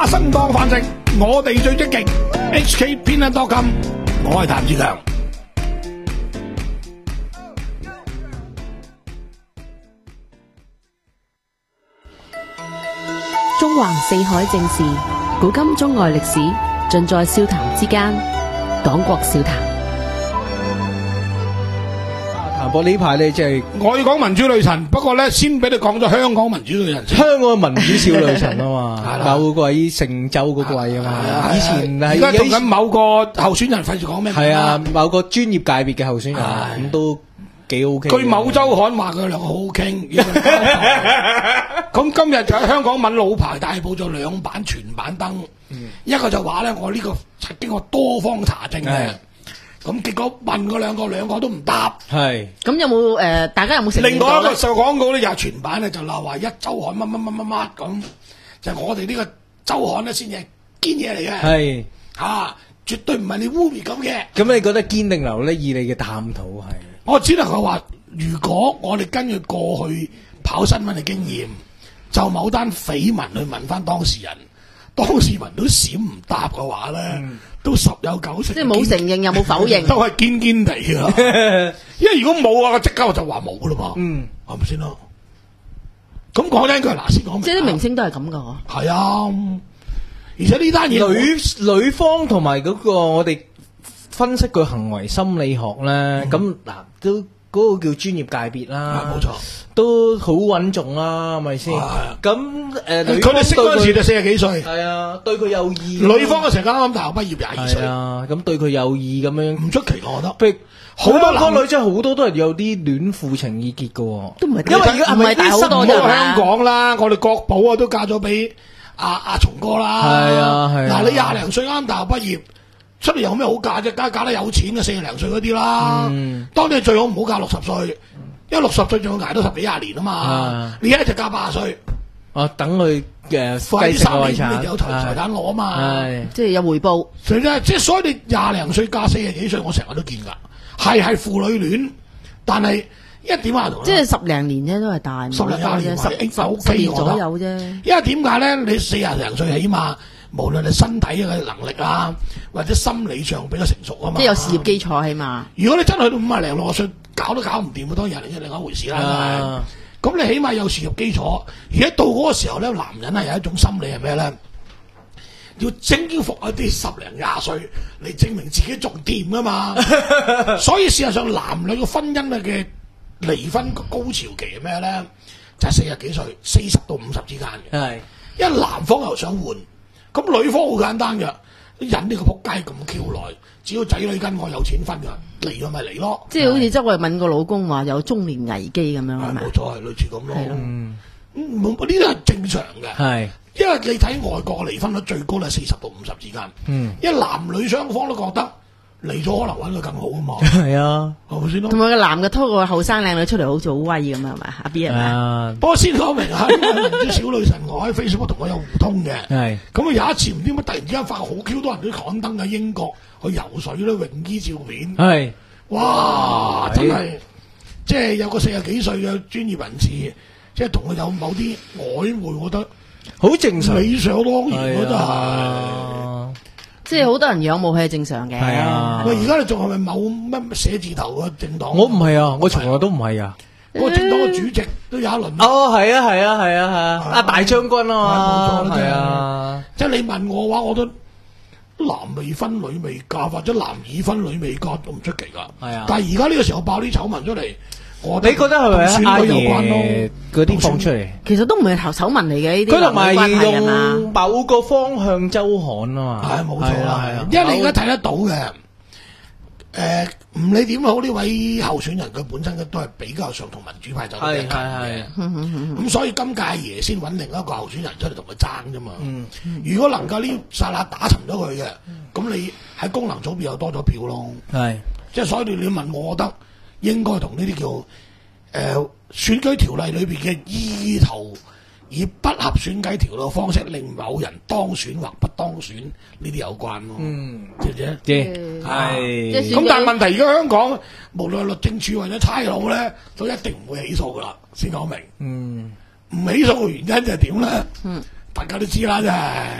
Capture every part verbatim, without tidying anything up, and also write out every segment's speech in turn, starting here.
打生當飯食，我哋最積極。H K 偏撚多金，我係譚志強。 中橫四海正事，古今中外歷史，盡在笑談之間。講國笑談。 譚博呢排咧，即係我要講民主女神，不過咧先俾你講咗香港民主女神先。 香港嘅民主少女神啊嘛， 係啦某位成州嗰個位啊嘛，以前係而家同緊某個候選人，費事講咩？ 係啊，某個專業界別嘅候選人，咁都幾 OK。 據某週刊話佢兩個好好傾。咁今日就喺香港揾老牌大報做兩版全版登，嗯、一個就話咧，我呢個係經過多方查證嘅。咁結果問嗰兩個，兩個都唔答。 係。咁有冇誒、呃？大家有冇承認過咧？ 另外一個受廣告咧，又係全版咧，就鬧話一週刊乜乜乜乜乜咁，就係、我哋呢個週刊咧先係堅嘢嚟嘅。係嚇、啊，絕對唔係你污蔑咁嘅。 咁你覺得堅定流咧？以你嘅探討係？ 我只能夠話，如果我哋根據過去跑新聞嘅經驗，就某單緋聞去問翻當事人，當事人都閃唔答嘅話咧，嗯、都十有九成。 即係冇承認又冇否認， 都係堅堅地㗎。因為如果冇啊，我即刻我就話冇㗎啦嘛。嗯，係咪先咯？咁講緊佢嗱先講明。 即係啲明星都係咁㗎嗬。 係啊，而且呢單嘢女女方同埋嗰個我哋分析佢行為心理學咧，咁嗱、嗯、都。嗰個叫專業界別啦， 冇錯， 都好穩重啦，係咪先？咁誒， 佢哋識嗰陣時就四十幾歲， 係啊，對佢有意。 女方嗰時啱啱大學畢業廿二歲， 啊，咁對佢有意咁樣， 唔出奇我覺得。 譬如好多個女仔好多都係有啲戀父情意結嘅喎， 都唔係， 因為而家唔係大好多啫嘛。 香港啦，我哋國寶啊都嫁咗俾阿阿松哥啦。 係啊係。 嗱，你廿零歲啱大學畢業。出嚟有咩好嫁啫？梗係嫁得有錢嘅四十零歲嗰啲啦。嗯、當你最好唔好嫁六十歲，因為六十歲仲要捱到十幾廿年啊嘛。啊你一就嫁八十歲， 哦，等佢嘅快啲三年你有財財產攞啊嘛。 即係有回報。 所以咧，即係所以你廿零歲嫁四十幾歲，我成日都見㗎，係係父女戀，但係一點話同即係十零年啫，都係大十零廿年， 十十年左右啫。 因為點解咧？你四廿零歲起碼。無論你身體嘅能力啊，或者心理上比較成熟啊嘛， 即係有事業基礎起碼。 如果你真係去到五廿零六十歲，搞都搞唔掂，當然係另一回事啦。咁、啊、你起碼有事業基礎，而家到嗰個時候咧，男人係有一種心理係咩咧？要征服一啲十零廿歲嚟證明自己仲掂啊嘛。所以事實上，男女嘅婚姻嘅離婚個高潮期係咩咧？就係四十幾歲，四十到五十之間嘅。係，因為男方又想換。咁女方好簡單嘅，忍呢個仆街咁 Q 耐，只要仔女跟我有錢分嘅，嚟咗咪嚟咯。 即係好似周慧敏個老公話有中年危機咁樣係咪？ 冇錯，係類似咁咯。嗯，冇呢啲係正常嘅。係，因為你睇外國嘅離婚率最高係四十到五十之間。嗯，因為男女雙方都覺得嚟咗可能揾佢更好啊嘛。係啊，係咪先咯？ 同埋個男嘅拖個後生靚女出嚟好似好威咁啊，係咪？阿 B 係咪？ 不過先講明啊，民主小女神我喺 Facebook 同我有互通嘅。係。咁啊有一次唔知點解突然之間發覺好 Q 多人都刊登喺英國去游水咧，泳衣照片。係。哇！真係，即係有個四十幾歲嘅專業人士，即係同佢有某啲曖昧，我覺得好正常，理所當然嗰真係。 即係好多人仰慕係正常嘅。係啊。喂，而家你仲係咪某乜寫字頭嘅政黨？ 我唔係啊，我從來都唔係啊。 嗰個政黨嘅主席都有一輪。 哦，係啊，係啊，係啊，係啊，阿大將軍啊嘛。冇錯，係啊。 即係你問我嘅話，我都男未婚女未嫁，或者男已婚女未嫁都唔出奇㗎。係啊。但係而家呢個時候爆啲醜聞出嚟。你覺得係咪阿爺嗰啲放出嚟？ 其實都唔係頭醜聞嚟嘅呢啲。 佢同埋用某個方向周刊啊嘛。係冇錯啦，係啊。 因為你而家睇得到嘅，誒唔理點好，呢位候選人佢本身都係比較上同民主派走得近嘅。咁所以今屆阿爺先揾另一個候選人出嚟同佢爭啫嘛。如果能夠呢剎那打沉咗佢嘅，咁你喺功能組別又多咗票咯。係，即係所以你你問我，我覺得。應該同呢啲叫誒、呃、選舉條例裏邊嘅意圖以不合選舉條例嘅方式令某人當選或不當選呢啲有關咯。嗯，知唔知？知係。咁但係問題而家香港無論律政處或者差佬咧，都一定唔會起訴噶啦。先講明。嗯，唔起訴嘅原因就係點咧？嗯，大家都知啦，真係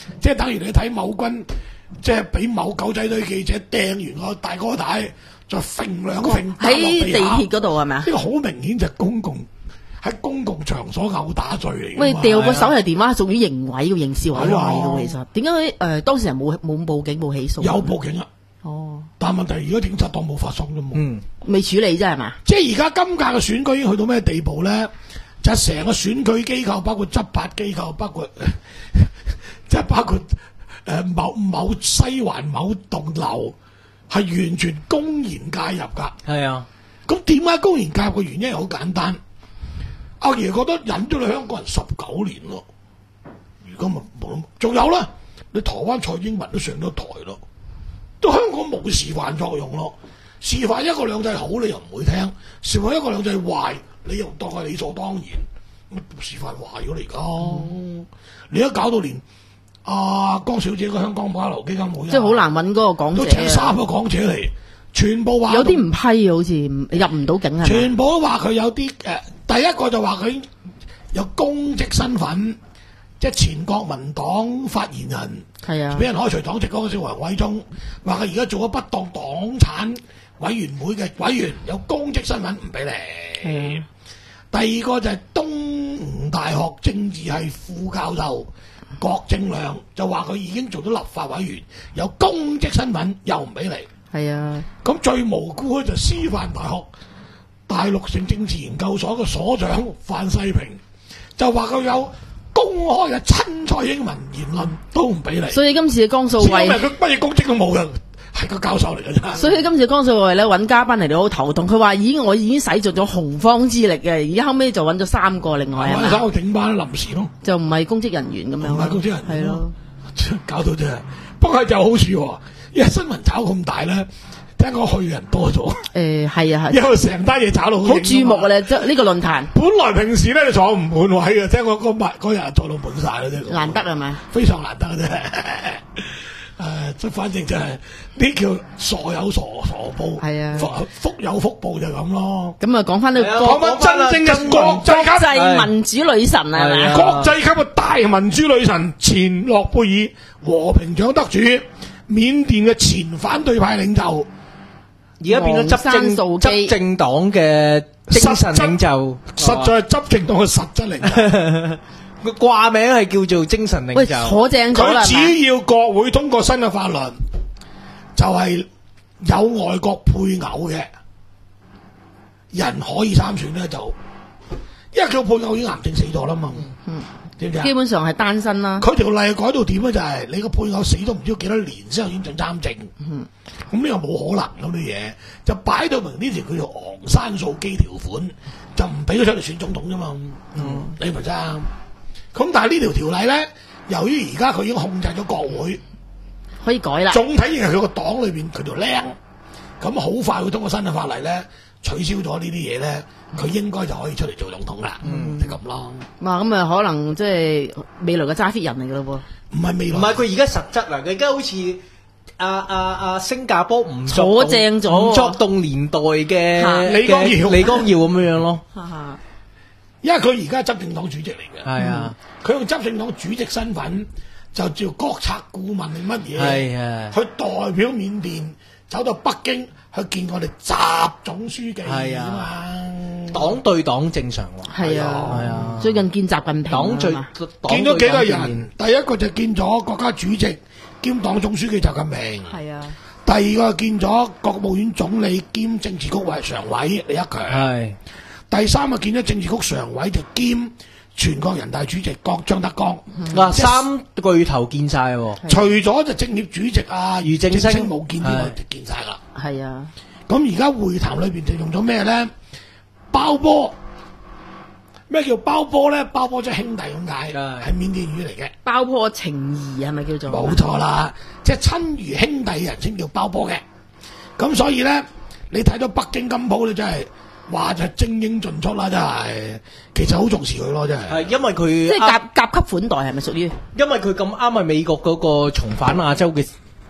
即係等於你睇某軍，即係俾某狗仔隊記者掟完個大哥帶，再揈兩揈打落喺地地下鐵嗰度係咪啊？ 呢個好明顯就係公共喺公共場所毆打罪嚟㗎嘛。 喂，掉個手提電話屬於刑毀嘅刑事毀壞係啊嘅，其實點解誒當時人冇冇報警冇起訴？ 有報警啊！ 哦， 但係問題而家警察當冇發生啫嘛。 嗯， 未處理啫係嘛？ 即係而家今屆嘅選舉已經去到咩地步咧？就係成個選舉機構，包括執法機構，包括即係包括誒、呃、某某西環某棟樓，係完全公然介入㗎。 係啊， 咁點解公然介入嘅原因係好簡單。阿爺覺得忍咗你香港人十九年咯，如果咪冇諗，仲有啦，你台灣蔡英文都上咗台咯，都香港冇示範作用咯。示範一國兩制好，你又唔會聽；示範一國兩制壞，你又當係理所當然。咁示範壞咗嚟㗎，嗯、你而家搞到連阿江小姐個香港保留基金會， 即係好難揾嗰個港都姐請三個港姐嚟，全部話有啲唔批，好似入唔到境係咪？ 全部都話佢有啲誒、呃，第一個就話佢有公職身份，即係前國民黨發言人， 係啊， 俾人開除黨籍嗰個叫黃偉忠，話佢而家做咗不當黨產委員會嘅委員，有公職身份唔俾你。 係啊， 第二個就係東吳大學政治系副教授郭正亮，就話佢已經做咗立法委員，有公職身份又唔俾你。 係啊， 咁最無辜咧就師範大學大陸性政治研究所嘅所長范世平，就話佢有公開嘅親蔡英文言論都唔俾你。 所以今次嘅江素因為慧， 佢乜嘢公職都冇嘅，係個教授嚟嘅啫。 所以今次江素慧咧揾嘉賓嚟，你好頭痛。佢話已經我已經使盡咗洪荒之力嘅，而家後尾就揾咗三個，另外係咪揾三個整班臨時咯， 就唔係公職人員咁樣， 唔係公職人員係咯。 搞到真係。不過有好處喎，因為新聞炒咁大咧，聽講去嘅人多咗。 誒係啊係， 因為成單嘢炒到好注目嘅咧，即係呢個論壇本來平時咧就坐唔滿位嘅，聽講嗰日嗰日坐到滿晒啦，真係難得係咪？ 非常難得嘅啫。誒，即反正就係呢叫傻有傻傻報， 係啊福福有福報就咁咯。 咁啊，講翻呢個係啊講翻真正嘅國際級國際民主女神係咪係啊國際級嘅大民主女神，前諾貝爾和平獎得主，緬甸嘅前反對派領袖， 而家變咗執昂山政素姬執政黨嘅精神領袖， 實在係執政黨嘅實質領袖。 個掛名係叫做精神領喂袖。 坐正咗啦， 佢係咪只要國會通過新嘅法律，就係、有外國配偶嘅人可以參選咧，就因為佢配偶已經癌症死咗啦嘛， 嗯知唔知啊？ 基本上係單身啦。 佢條例改到點咧？就係、你個配偶死咗唔知幾多年先有先準參政，咁呢個冇可能咁啲嘢，就擺到明呢條叫做昂山素基條款，就唔俾佢出嚟選總統啫嘛。嗯，你明唔明啊？咁但係呢條條例咧，由於而家佢已經控制咗國會， 可以改啦。 總體認為佢個黨裏邊佢條僆，咁好快會通過新嘅法例咧，取消咗呢啲嘢咧，佢應該就可以出嚟做總統啦， 嗯就咁咯。 哇，咁啊可能即係未來嘅揸 fit 人嚟噶咯唔係未來， 唔係佢而家實質啊！佢而家好似阿阿阿新加坡唔作坐正咗唔作動年代嘅嚇嘅李光耀李光耀咁樣樣咯。 喎。 因為佢而家係執政黨主席嚟嘅， 係啊， 佢用執政黨主席身份就叫國策顧問定乜嘢， 係啊去代表緬甸走到北京去見我哋習總書記係啊啊嘛。 黨對黨正常喎。 係係啊啊， 最近見習近平黨最啊嘛黨見咗幾個對黨見人面， 第一個就見咗國家主席兼黨總書記習近平， 係啊， 第二個見咗國務院總理兼政治局委常委李克強， 係第三個見咗政治局常委就兼全國人大主席郭張德江。 嗱即係三巨頭見晒喎。 除咗就政協主席啊俞正聲冇見之外係就見晒啦。 係啊， 咁而家會談裏邊就用咗咩咧？包波，咩叫包波咧？包波即係兄弟咁解， 係係緬甸語嚟嘅， 爆破情誼係咪叫做？ 冇錯啦，即係親如兄弟嘅人先叫包波嘅。咁所以咧，你睇到北京金鋪咧，真係話就精英盡出啦，真係，其實好重視佢咯，真係。 係因為佢即係甲甲級款待係咪屬於？ 因為佢咁啱係美國嗰個重返亞洲嘅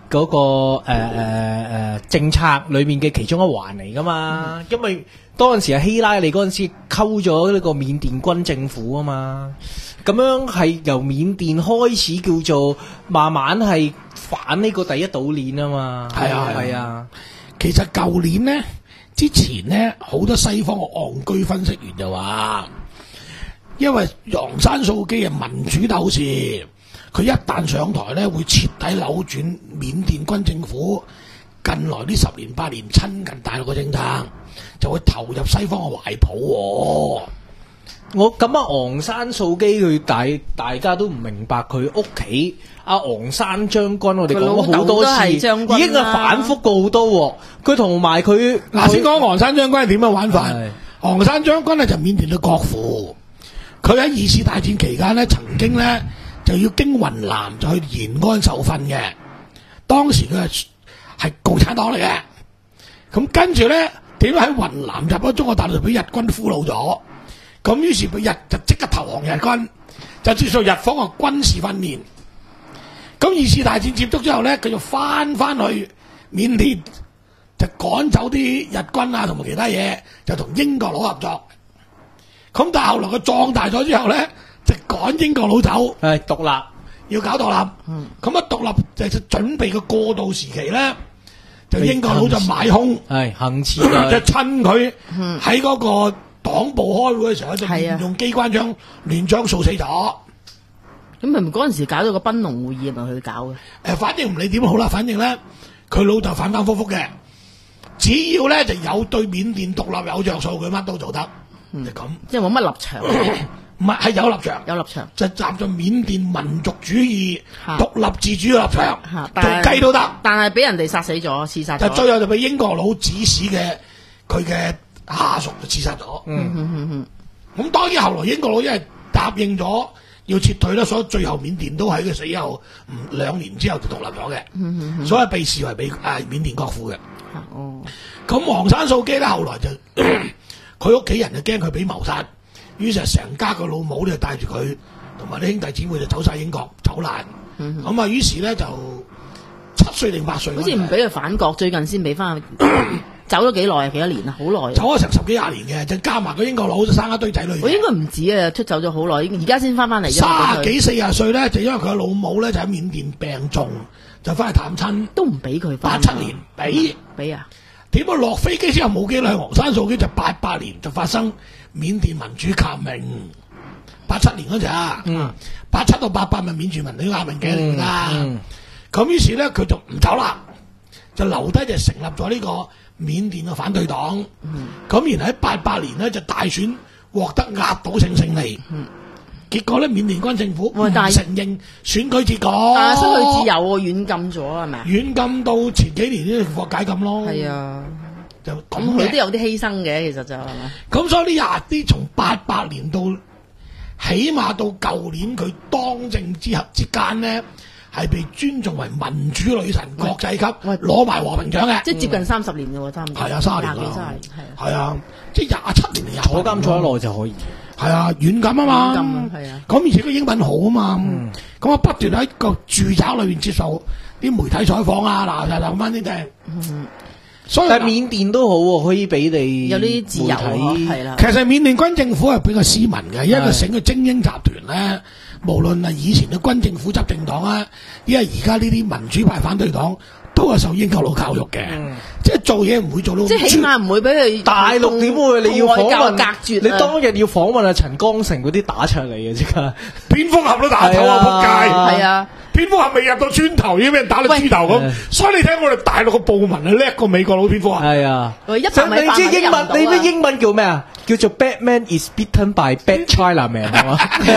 嗰、個誒誒誒政策裏面嘅其中一環嚟噶嘛，嗯、因為當陣時係希拉里嗰陣時溝咗呢個緬甸軍政府啊嘛，咁樣係由緬甸開始叫做慢慢係反呢個第一島鏈啊嘛， 係啊係啊， 其實舊年呢，之前呢，好多西方嘅戇居分析員就話，因為昂山素基係民主鬥士，佢一旦上台咧，會徹底扭轉緬甸軍政府近來呢十年八年親近大陸嘅政策，就會投入西方嘅懷抱喎。 我咁啊，昂山素基佢大大家都唔明白佢屋企阿昂山將軍，我哋講咗好多次，已經係反覆過好多喎。佢同埋佢嗱，先講昂山將軍係點樣玩法？昂山將軍咧就緬甸嘅國父，佢喺二次大戰期間咧，曾經咧就要經雲南就去延安受訓嘅。當時佢係係共產黨嚟嘅，咁跟住咧點解喺雲南入咗中國大陸俾日軍俘虜咗？咁於是佢日就即刻投降日軍，就接受日方嘅軍事訓練。咁二次大戰接觸之後咧，佢就翻翻去緬甸，就趕走啲日軍啊，同埋其他嘢，就同英國佬合作。咁但係後來佢壯大咗之後咧，就趕英國佬走， 係獨立， 要搞獨立。 嗯， 咁啊獨立就就準備個過渡時期咧，就英國佬就買空， 係行刺佢， 就趁佢喺嗰個黨部開會嘅時候，就係用機關槍亂將掃死咗。 咁係咪嗰陣時搞到個賓農會議係咪佢搞嘅？ 誒，反正唔理點好啦，反正咧佢老豆反反覆覆嘅，只要咧就有對緬甸獨立有着數，佢乜都做得， 嗯、 就咁。 即係冇乜立場， 唔係係有立場， 有立場， 就站在緬甸民族主義、 啊、 獨立自主嘅立場， 啊、 做雞都得。 但係俾人哋殺死咗，刺殺咗。 就最後就俾英國佬指使嘅佢嘅下屬就刺殺咗。 嗯嗯嗯嗯。咁當然後來英國佬因為答應咗要撤退啦，所以最後緬甸都喺佢死後唔兩年之後就獨立咗嘅。嗯嗯嗯。所以被視為被誒緬甸國父嘅。 哦。 咁昂山素基咧，後來就佢屋企人就驚佢俾謀殺，於是成家個老母咧帶住佢同埋啲兄弟姊妹就走晒英國走難。嗯。咁啊，於是咧就七歲定八歲， 好似唔俾佢反國，最近先俾翻。走咗幾耐啊？幾多年啊？好耐啊！ 走咗成十幾廿年嘅，就加埋個英國佬就生一堆仔女。 我應該唔止啊，出走咗好耐，而家先翻翻嚟。 卅幾四十歲咧，就因為佢嘅老母咧就喺緬甸病重，就翻去探親， 都唔俾佢翻。 八七年俾俾啊！ 點解落飛機之後冇幾耐，昂山素基就八八年就發生緬甸民主革命。八七年嗰陣啊， 嗯， 八七到八八咪緬甸民主革命嘅嚟啦。 嗯， 咁於是咧佢就唔走啦，就留低就成立咗呢個緬甸嘅反對黨，咁、嗯、然後喺八八年呢，就大選獲得壓倒性勝利，嗯、結果咧緬甸軍政府唔承認選舉結果， 但係失去自由喎，軟禁咗係咪啊？ 軟禁到前幾年先獲解禁咯，係啊， 就咁佢都有啲犧牲嘅，其實就係咪？ 咁所以呢廿啲從八八年到起碼到舊年佢當政之後之間呢，係被尊重為民主女神、國際級，攞埋和平獎嘅， 即係接近三十年嘅喎，差唔多。 係啊，三十年啦，係啊，即係廿七年、廿坐監坐得耐就可以。 係啊，軟禁啊嘛， 軟禁係啊。 咁而且佢英文好啊嘛，咁啊不斷喺個住宅裏邊接受啲媒體採訪啊，嗱嗱嗱咁翻啲嘅。所以但係緬甸都好喎，可以俾你有啲自由係啦。 其實緬甸軍政府係比較斯文嘅，因為成個精英集團咧。無論係以前嘅軍政府執政黨啊，因為而家呢啲民主派反對黨都係受英國佬教育嘅，嗯、即係做嘢唔會做到。 即係起碼唔會俾佢大陸點會？你要訪問隔絕， 你當日要訪問阿陳光誠嗰啲打出嚟嘅啫㗎， 蝙蝠俠都打頭啊！仆街係啊！ 蝙蝠俠未入到磚頭已經俾人打到豬頭咁，所以你睇我哋大陸嘅暴民係叻過美國佬蝙蝠俠。 係啊， 一百米你知英文？你咩英文叫咩啊？叫做 Batman is beaten by bad Chinaman 係嘛？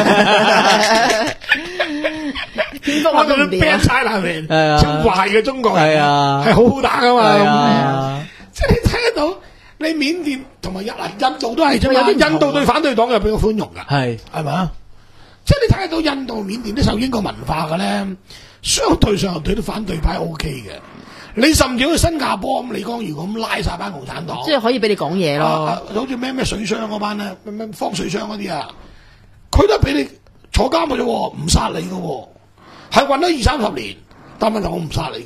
蝙蝠俠叫做 bad Chinaman，即係壞嘅中國人，係好好打噶嘛。即係你睇得到，你緬甸同埋印印度都係啫嘛。印度對反對黨又比較寬容噶，係係咪啊？即係你睇得到印度、緬甸都受英國文化嘅咧，相對上對啲反對派 O K 嘅。你甚至好似新加坡咁李光耀咁拉晒班共產黨， 即係可以俾你講嘢咯。 啊、好似咩咩水箱嗰班咧，咩咩方水箱嗰啲啊，佢都俾你坐監嘅啫，唔殺你嘅，係混咗二三十年，但問題我唔殺你噶，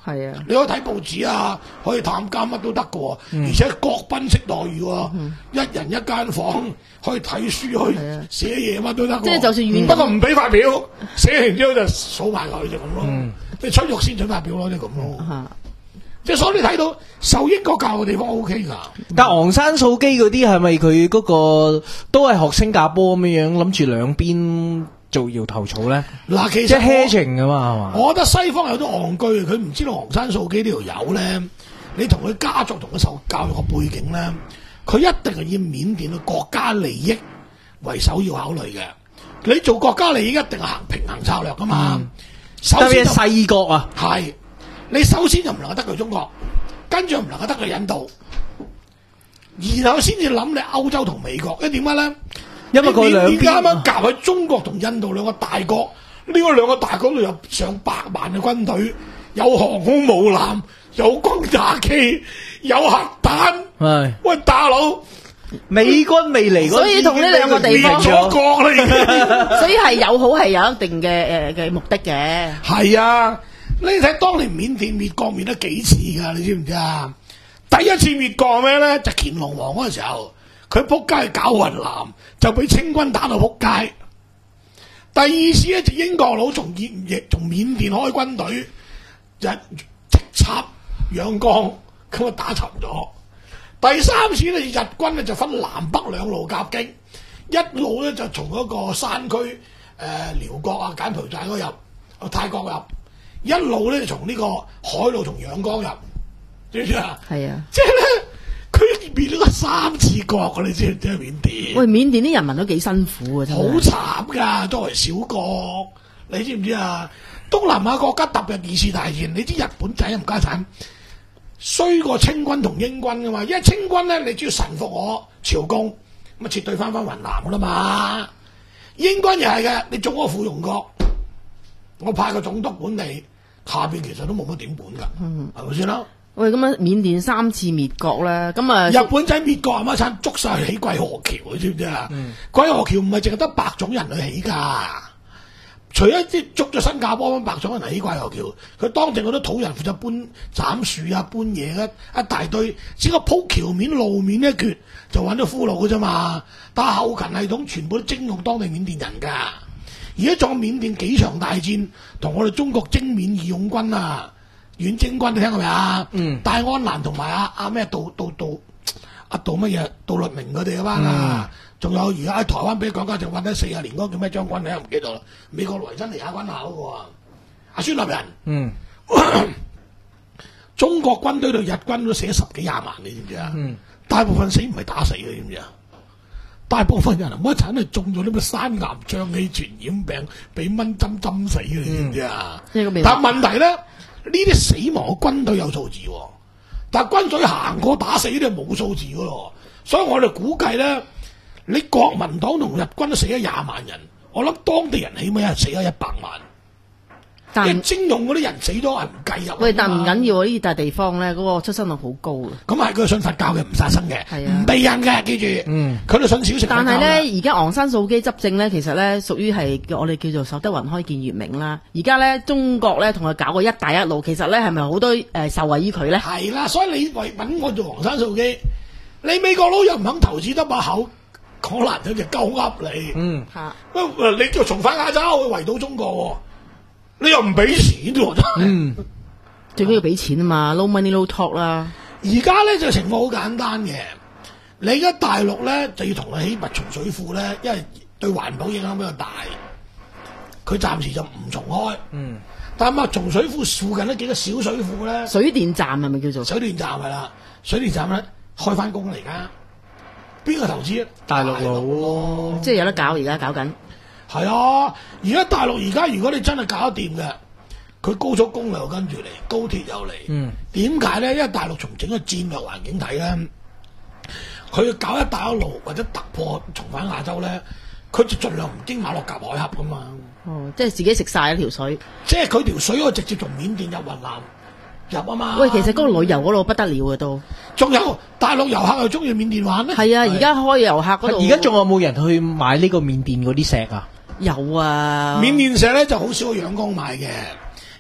係啊， 你可以睇報紙啊，可以探監乜都得嘅喎， 嗯而且各賓式待遇喎，一人一間房，可以睇書去係啊寫嘢乜都得喎。 即係就算遠不過唔俾發表，寫完之後就數埋佢就咁咯。 嗯你出獄先準發表咯，即係咁咯。 嚇即係所以你睇到受英國教育嘅地方 O K 㗎。 但昂山素基嗰啲係咪佢嗰個都係學新加坡咁樣樣，諗住兩邊做搖頭草咧？ 嗱，其即係實我 hedging 㗎嘛，係嘛？ 我覺得西方有啲戇居，佢唔知道昂山素基呢條友咧，你同佢家族同佢受教育嘅背景咧，佢一定係以緬甸嘅國家利益為首要考慮嘅。你做國家利益一定係行平衡策略噶嘛。首特別先就係細國啊， 係你首先就唔能夠得罪中國，跟住唔能夠得罪印度，然後先至諗你歐洲同美國。因為點解咧？ 因為佢兩你啱啱邊夾喺中國同印度兩個大國，呢、個兩個大國度有上百萬嘅軍隊，有航空母艦，有轟炸機，有核彈。 係喂，大佬， 美軍未嚟嗰陣時， 所以同呢兩個地方滅咗國啦已經。 所以係友好係有一定嘅誒嘅目的嘅。 係啊，你睇當年緬甸滅國滅得幾次㗎？你知唔知啊？第一次滅國咩咧？就乾隆王嗰個時候，佢撲街搞雲南，就俾清軍打到撲街。第二次咧就英國佬從緬亦從緬甸開軍隊，就直插仰光，咁啊打沉咗。第三次咧日軍咧就分南北兩路夾擊，一路咧就從嗰個山區誒、呃、寮國啊、柬埔寨嗰入，啊泰國入，一路咧就從呢個海路從仰光入，知唔知啊？ 係啊， 即係咧，佢滅咗個三次國啊！你知唔知啊？緬甸喂，緬甸啲人民都幾辛苦啊，真好係。 慘㗎，作為小國，你知唔知啊？東南亞國家踏入二次大戰，你知日本仔唔家產衰過清軍同英軍㗎嘛？因為清軍咧，你只要臣服我朝貢，咁啊撤退翻翻雲南㗎啦嘛。英軍又係嘅，你做我附庸國，我派個總督管理，下邊其實都冇乜點管㗎，係咪先啦？ 喂，咁啊，緬甸三次滅國咧，咁啊， 日本仔滅國阿媽撐捉晒去起桂河橋，你知唔知啊？ 嗯桂河橋唔係淨係得白種人去起㗎，除咗啲捉咗新加坡班白種人嚟起桂河橋，佢當地嗰啲土人負責搬斬樹啊、搬嘢一一大堆，只個鋪橋面路面一橛就揾到俘虜嘅啫嘛。但係後勤系統全部都徵用當地緬甸人㗎。而家仲有緬甸幾場大戰，同我哋中國征緬義勇軍啊！遠征軍你聽過未啊？ 嗯戴安瀾同埋阿阿咩杜杜杜阿杜乜嘢杜律明佢哋嗰班啊，仲、有而家喺台灣俾港家就揾咗四十年嗰個叫咩將軍你又唔記得啦？美國維珍尼亞軍校嗰個啊，阿孫立人， 嗯中國軍隊對日軍都死咗十幾廿萬，你知唔知啊？ 嗯大部分死唔係打死嘅，知唔知啊？大部分人唔好一陣係中咗啲咩山岩瘴氣傳染病，俾蚊針針死嘅，你知唔知啊？ 即係個病但問題咧，呢啲死亡嘅軍隊有數字喎，但係軍隊行過打死呢啲係冇數字嘅咯，所以我哋估計咧，你國民黨同日軍都死咗廿萬人，我諗當地人起碼係死咗一百萬。 但因為徵用嗰啲人死咗係唔計入。 喂，但唔緊要啊！呢笪地方咧，嗰、個出生率好高啊。 咁係佢信佛教嘅唔殺生嘅， 係啊唔避孕嘅，記住。 嗯佢哋信少食佛教嘅。 但係咧，而家昂山素基執政咧，其實咧屬於係我哋叫做守得雲開見月明啦。而家咧，中國咧同佢搞個一帶一路，其實咧係咪好多誒、呃、受惠於佢咧？ 係啦，所以你為揾我做昂山素基，你美國佬又唔肯投資得把口，講難聽就鳩噏你。 嗯嚇喂，你叫重返亞洲去圍堵中國喎，你又唔俾錢喎，真係。 嗯， 最緊要俾錢啊嘛，no money no talk 啦。 而家咧就情況好簡單嘅，你而家大陸咧就要同佢起密松水庫咧，因為對環保影響比較大，佢暫時就唔重開。 嗯， 但係密松水庫附近呢幾個小水庫咧， 水電站係咪叫做？ 水電站係啦，水電站咧開翻工嚟㗎，邊個投資啊？ 大陸佬咯， 即係有得搞，而家搞緊。 係啊，而家大陸而家如果你真係搞得掂嘅，佢高速公路又跟住嚟，高鐵又嚟。 嗯， 點解咧？因為大陸從整個戰略環境睇咧，佢要搞一帶一路或者突破重返亞洲咧，佢就盡量唔經馬六甲海峽噶嘛。 哦，即係自己食晒一條水。 即係佢條水可以直接從緬甸入雲南入啊嘛。 喂，其實嗰個旅遊嗰度不得了嘅都。 仲有大陸遊客又中意緬甸玩咧。 係啊，而家開遊客嗰度。 而家仲有冇人去買呢個緬甸嗰啲石啊？ 有啊。 緬甸石咧就好少去仰光買嘅，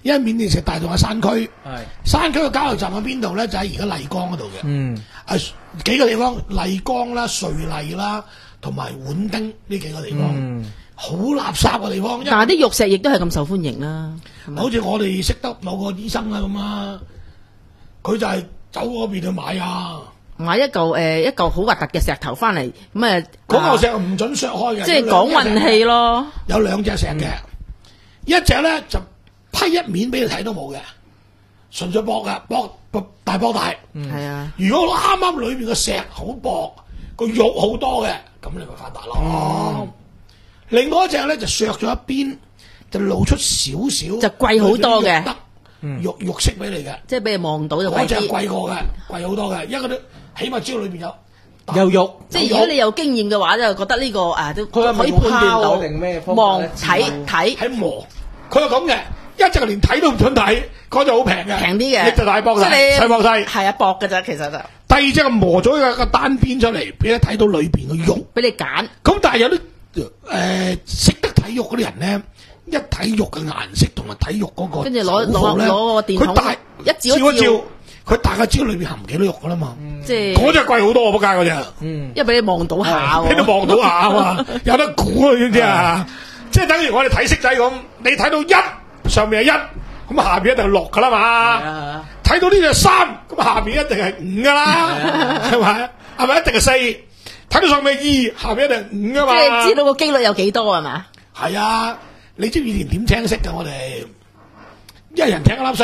因為緬甸石大洞喺山區， 係山區嘅交流站喺邊度咧？就喺而家麗江嗰度嘅。 嗯， 啊幾個地方，麗江啦、瑞麗啦，同埋畹町呢幾個地方， 嗯好垃圾嘅地方。因為但係啲玉石亦都係咁受歡迎啦。係咪好似我哋識得某個醫生啊咁啊，佢就係走嗰邊去買啊。 買一嚿誒、呃、一嚿好核突嘅石頭翻嚟，咁誒嗰嚿石唔準削開嘅， 即係講運氣咯。 有兩隻石嘅，一隻咧就批一面俾你睇都冇嘅，純粹薄嘅，薄薄大薄大。 係啊， 如果啱啱裏邊個石好薄，個肉好多嘅，咁你咪發達咯。 嗯另外一隻咧就削咗一邊，就露出少少， 就貴好多嘅得肉肉色俾你嘅。 即係俾你望到就貴嗰隻啲。 貴過嘅，貴好多嘅，因為佢都起碼知道裏邊有有肉， 即係如果你有經驗嘅話，就覺得呢、個誒都佢係咪可以判斷到用拋定咩方法望咧睇睇喺磨，佢係咁嘅，一隻連睇都唔准睇，嗰隻好平嘅， 平啲嘅， 你就大搏細， 即係你細搏細。 係啊薄嘅咋，其實就第二隻磨咗一個單邊出嚟，俾你睇到裏邊嘅肉。 俾你揀。 咁但係有啲誒識得睇肉嗰啲人咧，一睇肉嘅顏色同埋睇肉嗰個跟住攞手法咧攞攞個電筒佢大一照一照一照照， 佢大概知道裏邊含幾多肉噶啦嘛。 即係嗰隻貴好多喎，仆街嗰隻。 嗯， 因為俾你望到下喎。 你都望到下啊嘛，有得估啊，知唔知啊？即係等於我哋睇色仔咁，你睇到一上面係一，咁下邊一定係六噶啦嘛。 啊， 睇到呢隻三，咁下邊一定係五噶啦，係咪？係咪一定係四？睇到上面二，下邊一定係五噶即嘛。 係知道個機率有幾多係嘛？ 係啊，你知唔知以前點聽色㗎？我哋一人聽一粒色，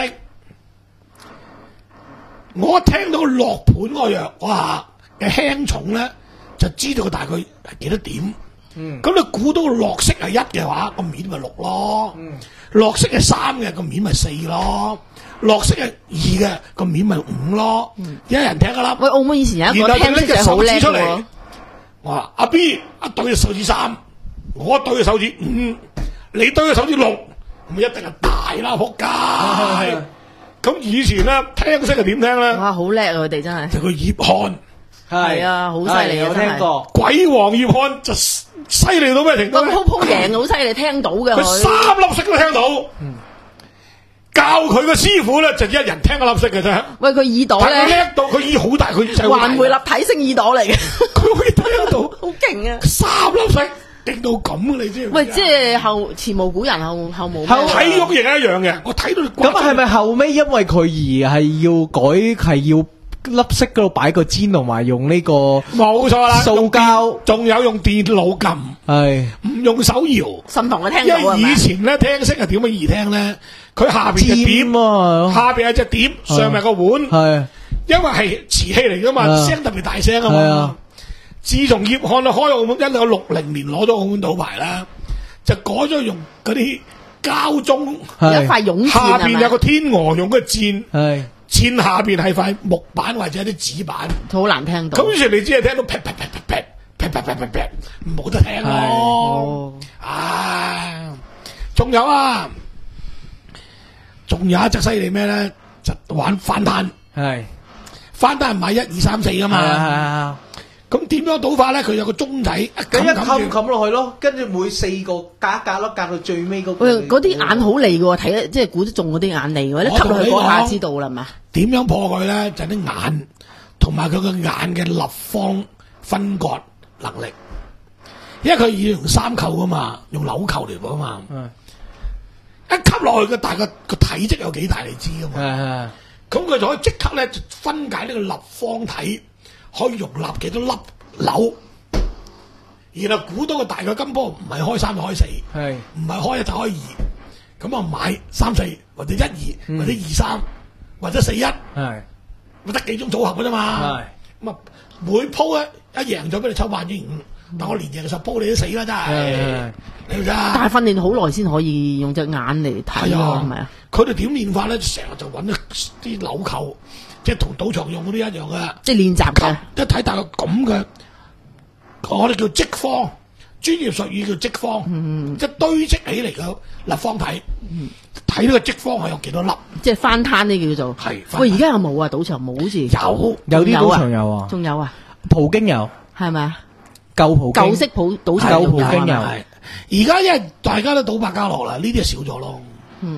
我一聽到落盤嗰個藥，哇嘅輕重咧，就知道佢大概係幾多點。 嗯， 咁你估到個落色係一嘅話，個面咪六咯； 嗯落色係三嘅，個面咪四咯；落色係二嘅，個面咪五咯。一人聽一粒。 喂，澳門以前有一個然後聽色佢拎隻仔好叻手指出嚟喎，， 我話阿 B 一對隻手指三，我一對隻手指五，你對隻手指六，咁一定係大啦，仆街！咁以前咧聽色係點聽咧？ 哇，好叻啊！佢哋真係就個葉漢， 係啊好犀利啊有真係聽過。 鬼王葉漢就犀利到咩程度咧？ 個鋪鋪贏好犀利，聽到嘅佢佢。 三粒色都聽到。教佢個師傅咧就一人聽一粒色嘅啫。 喂，佢耳朵但係佢咧， 叻到佢耳好大，佢就好大環迴立體聲耳朵嚟嘅， 佢可以聽到好勁啊！ 三粒色，勁到咁啊！你知唔知啊？ 喂，即係後前無古人後後無咩後體育亦係一樣嘅，我睇到你咁係咪後尾因為佢而係要改係要粒色嗰度擺個氈同埋用呢個冇錯啦？ 塑膠仲有用電腦撳， 係唔用手搖。 心同佢聽因到係咪為以？前咧聽色係點樣易聽咧？佢下邊隻碟， 氈啊， 下邊係隻碟，上面係個碗， 係因為係瓷器嚟噶嘛， 啊聲特別大聲啊係啊嘛。自從葉漢開澳門，一九六零年攞咗澳門賭牌啦，就改咗用嗰啲膠鐘， 係有一塊絨下墊係咪邊有個天鵝用嘅箭， 係箭下邊係塊木板或者啲紙板。 好難聽到。 咁於是你只係聽到劈劈劈劈劈劈劈劈劈劈，冇得聽咯哦。 唉，仲有啊，仲有一隻犀利咩咧？就玩翻攤， 係翻攤係買一二三四噶係嘛。 啊， 咁點樣賭法咧？佢有個鐘仔，一咁一冚冚住冚落去咯，跟住每四個隔一格咯，隔到最尾嗰個。 喂，嗰啲眼好利嘅喎，睇得即係估得中嗰啲眼利嘅喎，你吸落去嗰下知道啦嘛。 點樣破佢咧？就係啲眼同埋佢個眼嘅立方分割能力，因為佢要用三扣噶嘛，用紐扣嚟㗎嘛。 係一吸落去嘅大個個體積有幾大你知噶嘛？ 係咁佢就可以即刻咧就分解呢個立方體可以容納幾多粒紐，然後估到個大嘅金波唔係開三就開四， 係唔係開一就開二，咁啊買三四或者一二或者二三或者四一， 係咪得幾種組合嘅啫嘛。咁啊每鋪咧一贏咗俾你抽百分之五，但我連贏十鋪你都死啦真係，你知唔知啊？ 但係訓練好耐先可以用隻眼嚟睇喎， 係啊， 係咪啊？ 佢哋點練法咧？成日就揾啲紐扣，即係同賭場用嗰啲一樣嘅。 即係練習嘅。 一睇大個咁嘅，我哋叫積方，專業術語叫積方， 嗯即係堆積起嚟嘅立方體。睇呢個積方係有幾多粒？ 即係翻攤呢叫做。 係翻攤喂，而家有冇啊？賭場冇好似。 有有啲賭仲有啊場有啊， 仲有啊？ 葡京有， 係咪啊？ 舊葡京舊式普賭場舊仲有啊葡京有係而家因為大家都賭百家樂啦，呢啲就少咗咯。 嗯，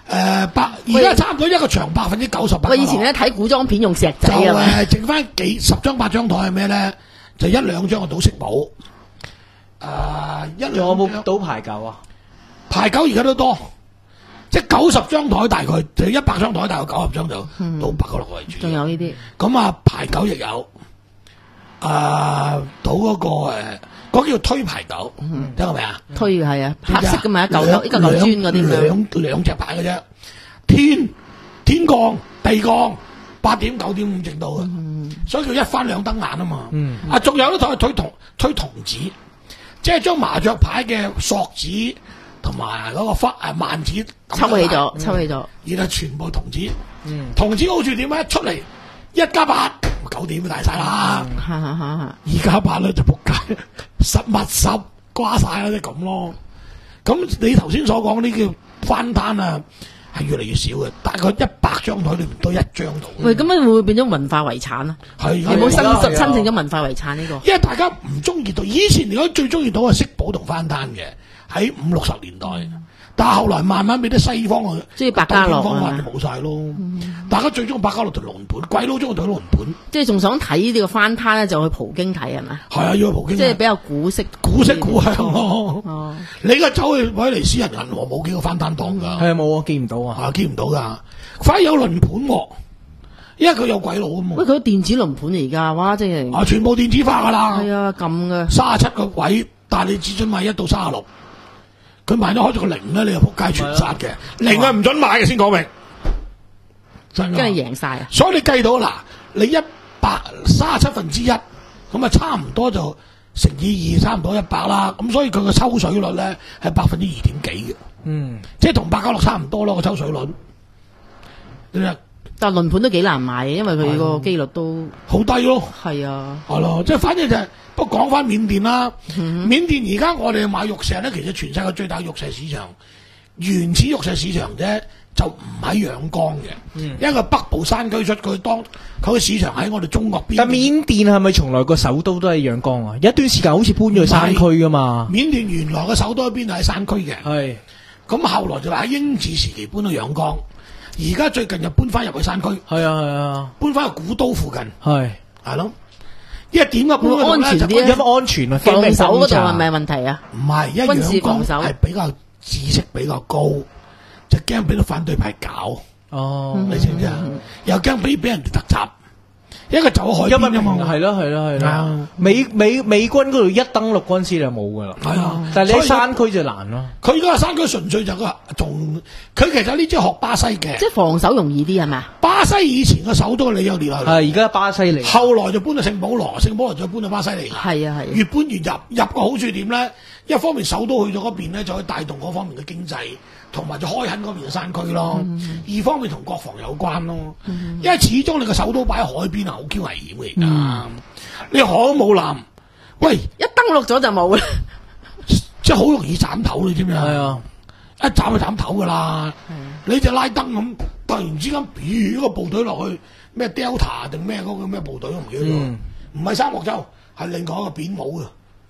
誒百而家差唔多一個場百分之九十八。 喂，以前咧睇古裝片用石仔就啊嘛， 誒剩翻幾十張八張台係咩咧？就一兩張嘅賭色寶，誒一兩仲有冇張賭牌九啊？ 牌九而家都多，即係九十張台大概就一百張台大概九十張就賭八九六為主。 仲有呢啲， 咁啊牌九亦有，啊賭嗰個誒嗰個叫推牌九，聽過未啊？ 推嘅係啊，黑色噶嘛，一嚿兩一嚿嚿磚嗰啲咁樣， 兩兩隻牌嘅啫，天天降地降八點九點五正到嘅，所以叫一翻兩瞪眼啊嘛。啊，仲有咧就係推銅推銅子，即係將麻雀牌嘅索子同埋嗰個忽誒萬子抽起咗，抽起咗， 然後全部銅子，銅子好處點咧？一出嚟一加八九點就大晒啦。 哈哈哈哈二加八咧就仆街，十密十瓜晒啦，即係咁咯。咁你頭先所講呢叫翻攤啊，係越嚟越少嘅，大概一百張台裏面都一張到。 喂，咁樣會唔會變咗文化遺產啊？ 係有冇申係啊係啊申請咗文化遺產呢個？ 因為大家唔中意賭，以前嚟講最中意賭係色寶同翻攤嘅，喺五六十年代。但係後來慢慢俾啲西方嘅中意百家樂方法啊就冇晒咯。大家最中意百家樂同輪盤，鬼佬中意賭輪盤。 即係仲想睇呢個翻攤咧，就去葡京睇係咪？ 係啊，要去葡京。 即係比較古色古色古香咯。 哦， 你而家走去威尼斯人銀河冇幾個翻攤檔㗎。 係啊，冇啊，見唔到啊。 啊，見唔到噶，反而有輪盤喎，因為佢有鬼佬啊嘛喂，。佢電子輪盤而家，哇，即係啊，全部電子化噶啦， 係啊，撳嘅。 三十七個位，但係你只准買一到三十六，佢賣咗開咗個零咧，你又仆街全殺嘅，零係唔准買嘅先講明，真㗎。 跟住贏晒啊！ 所以你計到嗱，你一百三十七分之一，咁啊差唔多就乘以二，差唔多一百啦。咁所以佢個抽水率咧係百分之二點幾嘅， 嗯， 即係同百家樂差唔多咯個抽水率。你話但係輪盤都幾難買嘅，因為佢個機率都好低咯。 係啊。 係咯，即係反正就係、不過講翻緬甸啦，緬甸而家我哋買玉石咧，其實全世界最大玉石市場，原始玉石市場啫，就唔喺仰光嘅，因為佢北部山區出，佢當佢個市場喺我哋中國邊。 但緬甸係咪從來個首都都係仰光啊？有一段時間好似搬咗去山區噶嘛。 緬甸原來嘅首都喺邊度？喺山區嘅， 係咁後來就話喺英治時期搬到仰光，而家最近又搬翻入去山區， 係啊係啊搬翻去古都附近， 係。 係咯。因為點解搬嗰度咧？就安全啲啊因為安全啊，驚咩防守嗰度轟炸係咪問題啊？ 唔係，因為軍事仰光防守係比較知識比較高，就驚俾到反對派搞。 哦， 你知唔知啊？又驚俾俾人哋突襲，一個走海因為邊啊嘛， 係咯係咯係咯啊， 美美美軍嗰度一登陸嗰陣時就冇噶啦， 係啊但係你喺所以山區就難咯。 佢而家個山區純粹就個仲，佢其實呢支學巴西嘅即，係防守容易啲係咪啊？ 巴西以前嘅首都你有列落係而家巴西嚟， 後來就搬到聖保羅，聖保羅再搬到巴西嚟。 係啊係啊。 越搬越入，入個好處點咧？一方面首都去咗嗰邊咧，就可以帶動嗰方面嘅經濟，同埋就開墾嗰邊嘅山區咯。二方面同國防有關咯，因為始終你個首都擺喺海邊啊，好 Q 危險嘅而家。你海都冇艦，喂， 一登陸咗就冇啦。 即係好容易斬頭，你知唔知啊？ 係啊， 一斬就斬頭噶啦。你隻拉登咁，突然之間，咦，一個部隊落去咩 Delta 定咩嗰個咩部隊都唔記得咗， 嗯唔係三角洲，係另外一個扁帽嘅。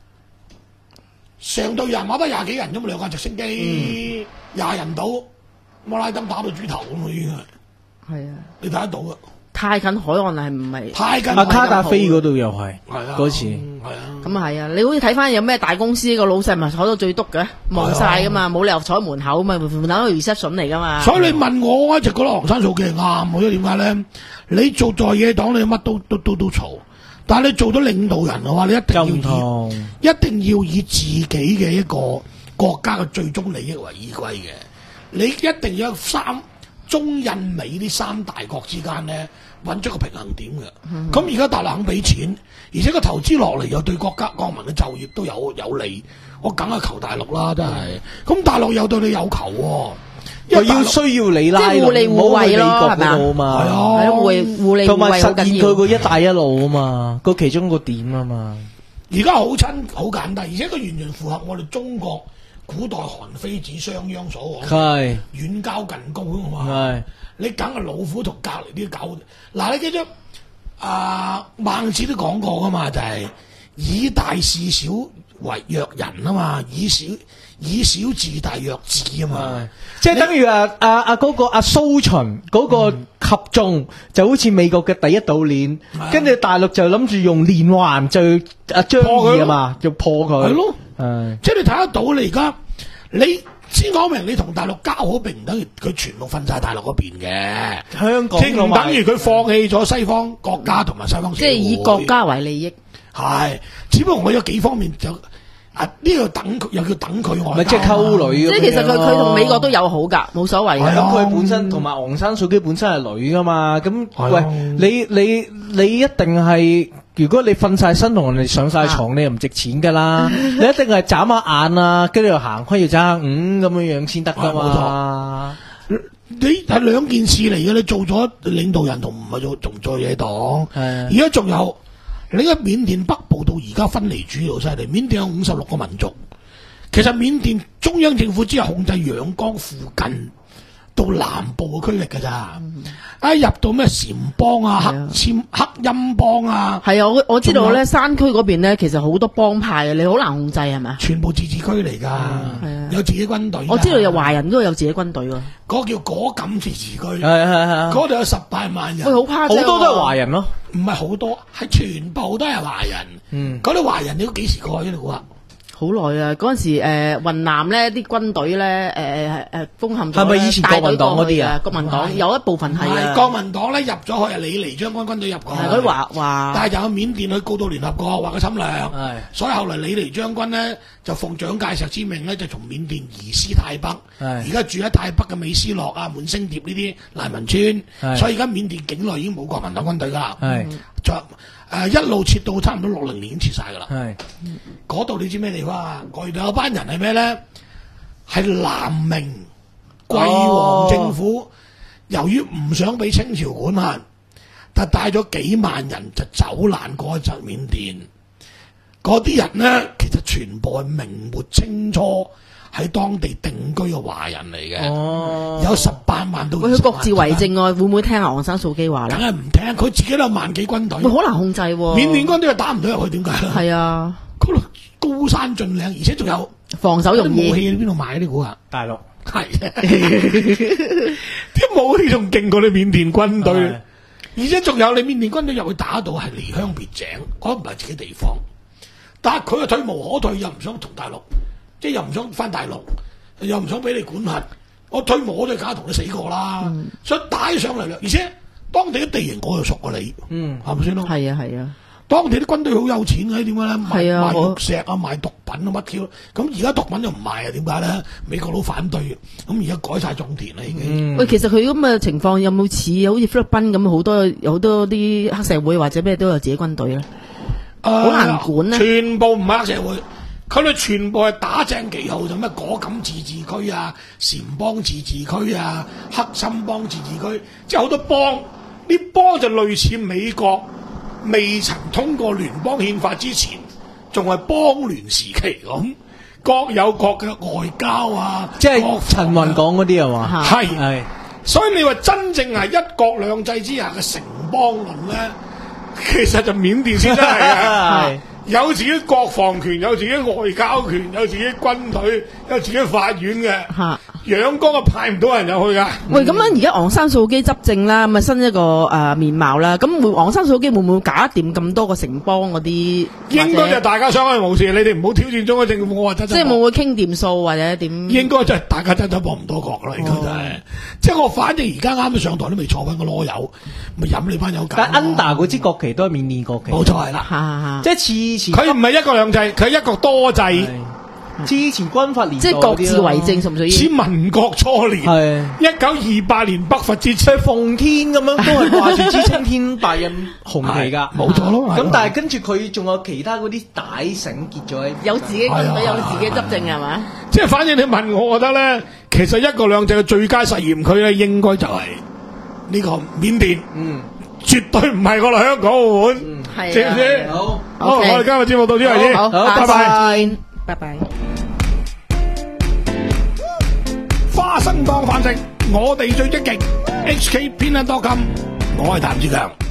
成隊人馬得廿幾人啫嘛，兩架直升機廿、人到，摩拉登打到豬頭咁啊已經係， 係啊， 你睇得到嘅， 太近海岸啦，係唔係？ 太近阿卡達菲嗰度又係係啊嗰次， 係啊。 咁啊係啊，你好似睇翻有咩大公司個老細咪坐到最篤嘅，望晒噶嘛，冇理由坐喺門口嘛，門口係 reception 嚟噶嘛。 所以你問我，我一直覺得昂山素季係啱，因為點解咧？你做在野黨，你乜都都都都嘈，但係你做咗領導人嘅話，你一定要就唔以同。 一定要以自己嘅一個國家嘅最終利益為依歸嘅。你一定要有三中印美呢三大國之間咧揾出個平衡點嘅。咁而家大陸肯俾錢，而且個投資落嚟又對國家國民嘅就業都有有利，我梗係求大陸啦，真係。咁大陸又對你有求喎、因又為大陸要需要你拉即係互利攏， 互惠唔好去美咯國係咪啊嗰度啊嘛。 係啊係咯，互利互利互同埋惠好緊要實現佢。個一帶一路啊嘛，個其中個點啊嘛。 而家好親好簡單，而且佢完全符合我哋中國古代韓非子商鞅所講係遠交近攻啊嘛。 係你梗係老虎同隔離啲狗。嗱，你記咗啊？孟子都講過噶嘛，就係、以大事小為弱人啊嘛，以小以小治大弱智啊嘛， 即係等於啊啊啊嗰個阿蘇秦嗰個合縱就好似美國嘅第一島鏈，跟住大陸就諗住用連環就啊張儀啊嘛，就破佢。係咯， 即係你睇得到你而家你。先講明，你同大陸交好並唔等於佢全部瞓晒大陸嗰邊嘅， 香港即唔等於佢放棄咗西方國家同埋西方社會， 即係以國家為利益。 係，只不過我有幾方面就啊呢個等佢又叫等佢外交， 咪即係溝女。 即係其實佢佢同美國都友好㗎，冇所謂。 咁佢本身同埋昂山素姬本身係女㗎嘛，咁喂你你你一定係。如果你瞓晒身同人哋上晒床，啊、你又唔值錢噶啦！你一定係眨下眼啊，跟住又行開要眨下五咁樣樣先得噶嘛。 你係兩件事嚟嘅，你做咗領導人同唔係做仲做嘢黨。而家仲有你喺緬甸北部到而家分離主義好犀利，緬甸有五十六個民族。其實緬甸中央政府只係控制仰光附近到南部嘅區域㗎咋。啊！入到咩撣邦啊、黑簽、黑陰邦啊， 係啊！我我知道咧，山區嗰邊咧，其實好多幫派啊，你好難控制係咪？ 全部自治區嚟㗎， 嗯、 有自己軍隊。 我知道有華人都有自己軍隊㗎。 嗰個叫果敢自治區， 係係係， 嗰度有十八萬人。 喂，好誇張，好多都係華人咯， 唔係好多，係全部都係華人。嗯，嗰啲華人你都幾時過去呢度啊？ 好耐啊！嗰陣時誒雲南咧啲軍隊咧誒誒封陷咗， 係咪以前國民黨嗰啲啊？ 國民黨有一部分係啊， 國民黨咧入咗去啊，李尼將軍軍隊入過去， 係嗰啲話話， 但係就有緬甸去告到聯合國話佢侵略，所以後來李尼將軍咧就奉蔣介石之命咧就從緬甸移師泰北，而家住喺泰北嘅美斯樂啊、滿星蝶呢啲難民村，所以而家緬甸境內已經冇國民黨軍隊㗎啦，就。誒、呃、一路撤到差唔多六零年已經撤晒㗎啦。係嗰度你知咩地方啊？嗰度有班人係咩咧？係南明桂王政府，哦、由於唔想俾清朝管轄，但帶咗幾萬人就走難過去緬甸。嗰啲人咧，其實全部係明末清初喺當地定居嘅華人嚟嘅，哦、有十八萬到二十萬。 佢各自為政啊，會唔會聽阿昂山素姬話咧？ 梗係唔聽，佢自己都有萬幾軍隊， 好難控制喎。 緬甸軍隊又打唔到入去，點解咧？ 係啊， 嗰度高山峻嶺，而且仲有防守容易。 武器喺邊度買啲估啊？ 大陸係，啲武器仲勁過你緬甸軍隊，而且仲有你緬甸軍隊入去打到係離鄉別井，嗰唔係自己地方。但係佢又退無可退，又唔想同大陸。即係又唔想翻大陸，又唔想俾你管轄，我退我都梗同你死過啦，嗯、所以打上嚟啦。而且當地啲地形我又熟過你，嗯，係咪先咯？ 係啊係啊， 當地啲軍隊好有錢嘅，點解咧？賣啊， 賣玉石啊，賣毒品啊，乜 Q？咁而家毒品就唔賣啊？點解咧？美國佬反對，咁而家改晒種田啦已經。喂、 嗯，其實佢咁嘅情況有冇似好似菲律賓咁好多好多啲黑社會或者咩都有自己軍隊咧？好、呃、難管咧。 全部唔係黑社會。佢哋全部係打正旗號，就咩果敢自治區啊、撣邦自治區啊、黑心邦自治區，即係好多邦。呢邦就類似美國未曾通過聯邦憲法之前，仲係邦聯時期咁，各有各嘅外交啊。 即係陳雲講嗰啲係嘛？ 係係。所以你話真正係一國兩制之下嘅城邦論咧，其實就緬甸先真係嘅。有自己國防權，有自己外交權，有自己軍隊，有自己法院嘅。仰光啊，派唔到人入去噶。 喂，咁樣而家昂山素姬執政啦，咁啊新一個誒、呃、面貌啦。咁會昂山素姬會唔會搞得掂咁多個城邦嗰啲？ 應該就大家相安無事，你哋唔好挑戰中央政府。我話真真。 即係冇會傾掂數或者點？ 應該就係大家真真幫唔多國啦，應該就係、是。即係我反正而家啱啱上台都未坐緊個囉柚，咪飲你班友搞。 但 under 嗰支國旗都係緬甸國旗。 冇錯係啦， 即係次次。 佢唔係一國兩制，佢係一國多制。 之前軍閥年代即係各自為政，屬唔屬於？ 似民國初年，係一九二八年北伐節，即係奉天咁樣，都係掛住支青天白印紅旗噶，冇錯咯。 咁但係跟住佢仲有其他嗰啲帶繩結咗喺， 有自己軍隊，有自己執政係嘛？ 即係反正你問我，我覺得咧，其實一國兩制嘅最佳實驗區咧，應該就係呢個緬甸，嗯，絕對唔係我哋香港澳門，係知唔知？好，好，我哋今日節目到呢度先，好，拜拜。 拜拜。 花生當飯食，我哋最積極。H K 偏袒多金，我係譚志強。